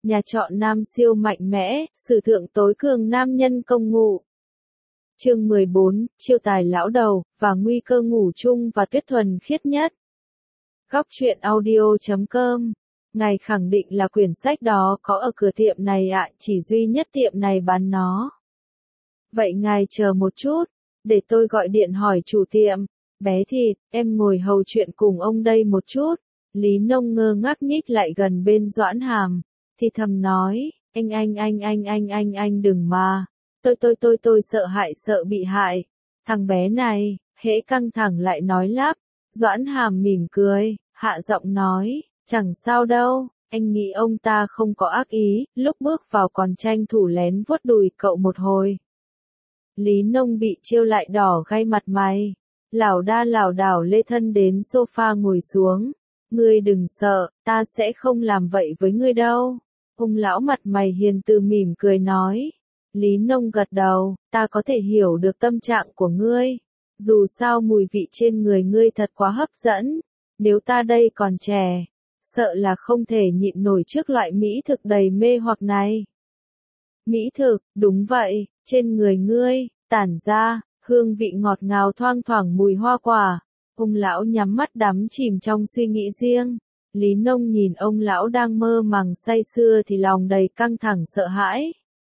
Nhà trọ nam siêu mạnh mẽ, sử thượng tối cường nam nhân công ngụ. Chương 14, chiêu tài lão đầu, và nguy cơ ngủ chung và tuyết thuần khiết nhất. Góc truyện audio.com. Ngài khẳng định là quyển sách đó có ở cửa tiệm này ạ, chỉ duy nhất tiệm này bán nó. Vậy ngài chờ một chút, để tôi gọi điện hỏi chủ tiệm. Bé Thịt, em ngồi hầu chuyện cùng ông đây một chút. Lý Nông ngơ ngác nhích lại gần bên Doãn Hàm, thì thầm nói, anh đừng mà. Tôi sợ hãi sợ bị hại. Thằng bé này, hễ căng thẳng lại nói lắp. Doãn Hàm mỉm cười, hạ giọng nói, chẳng sao đâu, anh nghĩ ông ta không có ác ý, lúc bước vào còn tranh thủ lén vuốt đùi cậu một hồi. Lý Nông bị trêu lại đỏ gai mặt mày, lảo đảo lê thân đến sofa ngồi xuống. Ngươi đừng sợ, ta sẽ không làm vậy với ngươi đâu. Ông lão mặt mày hiền từ mỉm cười nói. Lý Nông gật đầu, ta có thể hiểu được tâm trạng của ngươi. Dù sao mùi vị trên người ngươi thật quá hấp dẫn. Nếu ta đây còn trẻ, sợ là không thể nhịn nổi trước loại mỹ thực đầy mê hoặc này. Mỹ thực, đúng vậy, trên người ngươi, tản ra, hương vị ngọt ngào thoang thoảng mùi hoa quả. Ông lão nhắm mắt đắm chìm trong suy nghĩ riêng. Lý Nông nhìn ông lão đang mơ màng say sưa thì lòng đầy căng thẳng sợ hãi.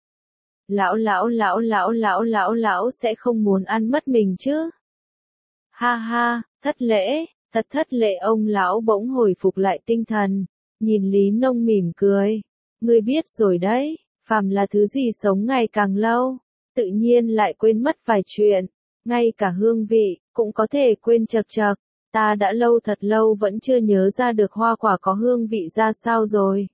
Lão sẽ không muốn ăn mất mình chứ. Ha ha, thất lễ, thật thất lễ. Ông lão bỗng hồi phục lại tinh thần, nhìn Lý Nông mỉm cười. Ngươi biết rồi đấy, phàm là thứ gì sống ngày càng lâu, tự nhiên lại quên mất vài chuyện. Ngay cả hương vị, cũng có thể quên chật chật. Ta đã thật lâu vẫn chưa nhớ ra được hoa quả có hương vị ra sao rồi.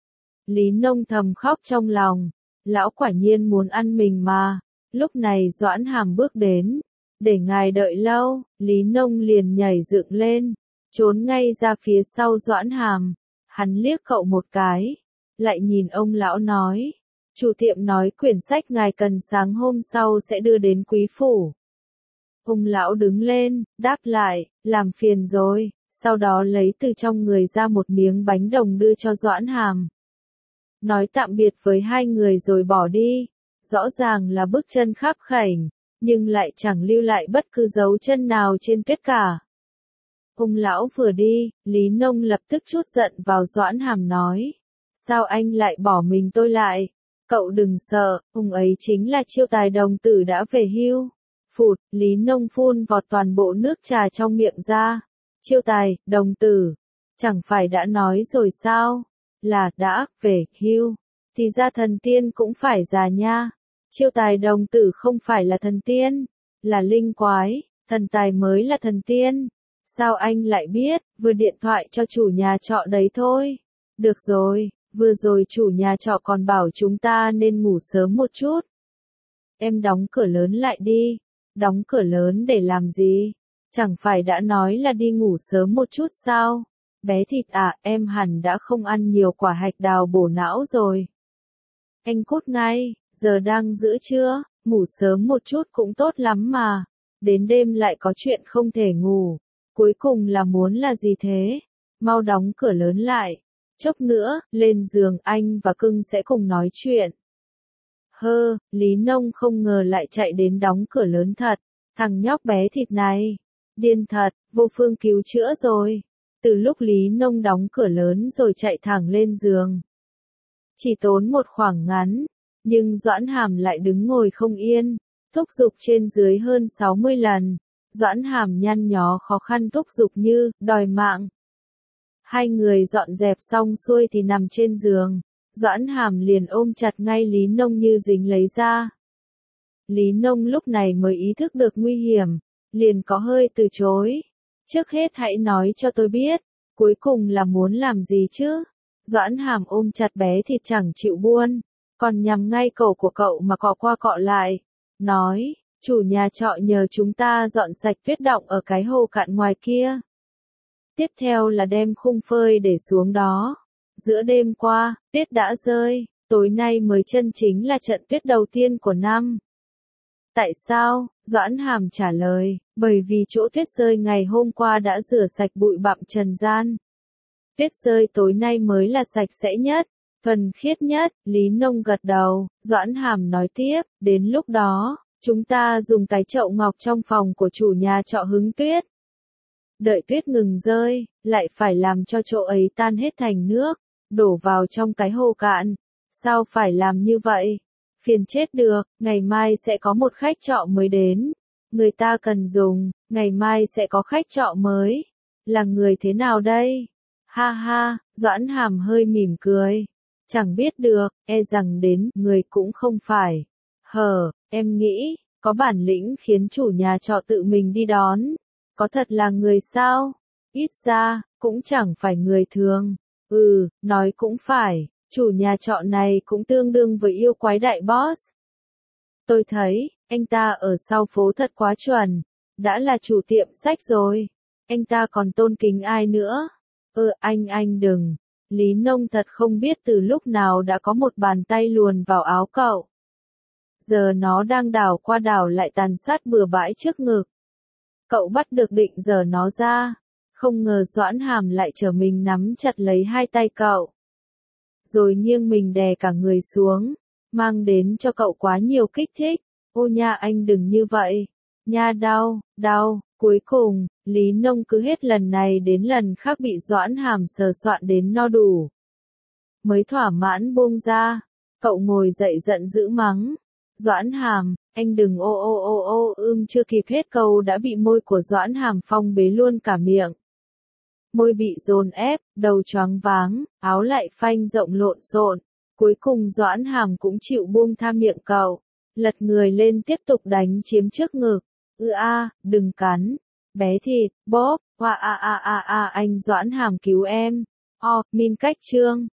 Lý Nông thầm khóc trong lòng. Lão quả nhiên muốn ăn mình mà. Lúc này Doãn Hàm bước đến. Để ngài đợi lâu, Lý Nông liền nhảy dựng lên, trốn ngay ra phía sau Doãn Hàm. Hắn liếc cậu một cái, lại nhìn ông lão nói. Chủ tiệm nói quyển sách ngài cần sáng hôm sau sẽ đưa đến quý phủ. Ông lão đứng lên, đáp lại, làm phiền rồi, sau đó lấy từ trong người ra một miếng bánh đồng đưa cho Doãn Hàm. Nói tạm biệt với hai người rồi bỏ đi, rõ ràng là bước chân kháp khểnh, nhưng lại chẳng lưu lại bất cứ dấu chân nào trên tuyết cả. Ông lão vừa đi, Lý Nông lập tức trút giận vào Doãn Hàm nói, sao anh lại bỏ mình tôi lại? Cậu đừng sợ, ông ấy chính là chiêu tài đồng tử đã về hưu. Phụt, Lý Nông phun vọt toàn bộ nước trà trong miệng ra. Chiêu tài, đồng tử, chẳng phải đã nói rồi sao? Là đã về hưu, thì ra thần tiên cũng phải già nha. Chiêu tài đồng tử không phải là thần tiên, là linh quái, thần tài mới là thần tiên. Sao anh lại biết? Vừa điện thoại cho chủ nhà trọ đấy thôi. Được rồi, vừa rồi chủ nhà trọ còn bảo chúng ta nên ngủ sớm một chút. Em đóng cửa lớn lại đi. Đóng cửa lớn để làm gì? Chẳng phải đã nói là đi ngủ sớm một chút sao? Bé Thịt à, em hẳn đã không ăn nhiều quả hạch đào bổ não rồi. Anh cút ngay, giờ đang giữa trưa, ngủ sớm một chút cũng tốt lắm mà. Đến đêm lại có chuyện không thể ngủ. Cuối cùng là muốn là gì thế? Mau đóng cửa lớn lại. Chốc nữa, lên giường anh và cưng sẽ cùng nói chuyện. Lý Nông không ngờ lại chạy đến đóng cửa lớn thật. Thằng nhóc bé Thịt này, điên thật, vô phương cứu chữa rồi. Từ lúc Lý Nông đóng cửa lớn rồi chạy thẳng lên giường. Chỉ tốn một khoảng ngắn, nhưng Doãn Hàm lại đứng ngồi không yên, thúc giục trên dưới hơn 60 lần. Doãn Hàm nhăn nhó khó khăn thúc giục như, đòi mạng. Hai người dọn dẹp xong xuôi thì nằm trên giường. Doãn Hàm liền ôm chặt ngay Lý Nông như dính lấy da. Lý Nông lúc này mới ý thức được nguy hiểm, liền có hơi từ chối. Trước hết hãy nói cho tôi biết, cuối cùng là muốn làm gì chứ? Doãn Hàm ôm chặt bé Thịt chẳng chịu buông, còn nhằm ngay cổ của cậu mà cọ qua cọ lại. Nói, chủ nhà trọ nhờ chúng ta dọn sạch tuyết đọng ở cái hồ cạn ngoài kia. Tiếp theo là đem khung phơi để xuống đó. Giữa đêm qua, tuyết đã rơi, tối nay mới chân chính là trận tuyết đầu tiên của năm. Tại sao? Doãn Hàm trả lời, bởi vì chỗ tuyết rơi ngày hôm qua đã rửa sạch bụi bặm trần gian. Tuyết rơi tối nay mới là sạch sẽ nhất, Thuần khiết nhất, Lý Nông gật đầu, Doãn Hàm nói tiếp, đến lúc đó, chúng ta dùng cái chậu ngọc trong phòng của chủ nhà trọ hứng tuyết. Đợi tuyết ngừng rơi, lại phải làm cho chỗ ấy tan hết thành nước, đổ vào trong cái hồ cạn. Sao phải làm như vậy? Phiền chết được, ngày mai sẽ có một khách trọ mới đến. Người ta cần dùng, ngày mai sẽ có khách trọ mới. Là người thế nào đây? Ha ha, Doãn Hàm hơi mỉm cười. Chẳng biết được, e rằng đến, người cũng không phải. Em nghĩ, có bản lĩnh khiến chủ nhà trọ tự mình đi đón. Có thật là người sao? Ít ra, cũng chẳng phải người thường. Nói cũng phải, chủ nhà trọ này cũng tương đương với yêu quái đại boss. Tôi thấy, anh ta ở sau phố thật quá chuẩn. Đã là chủ tiệm sách rồi. Anh ta còn tôn kính ai nữa? Anh đừng. Lý Nông thật không biết từ lúc nào đã có một bàn tay luồn vào áo cậu. Giờ nó đang đảo qua đảo lại tàn sát bừa bãi trước ngực. Cậu bắt được định giở nó ra. Không ngờ Doãn Hàm lại trở mình nắm chặt lấy hai tay cậu. Rồi nghiêng mình đè cả người xuống. Mang đến cho cậu quá nhiều kích thích. Ô nha anh đừng như vậy. Nha đau. Cuối cùng, Lý Nông cứ hết lần này đến lần khác bị Doãn Hàm sờ soạn đến no đủ. Mới thỏa mãn buông ra. Cậu ngồi dậy giận dữ mắng. Doãn Hàm, anh đừng chưa kịp hết câu đã bị môi của Doãn Hàm phong bế luôn cả miệng. Môi bị dồn ép, đầu choáng váng, áo lại phanh rộng lộn xộn. Cuối cùng Doãn Hàm cũng chịu buông tha miệng cậu. Lật người lên tiếp tục đánh chiếm trước ngực. Đừng cắn. Bé thịt, bóp, anh Doãn Hàm cứu em. Min cách chương.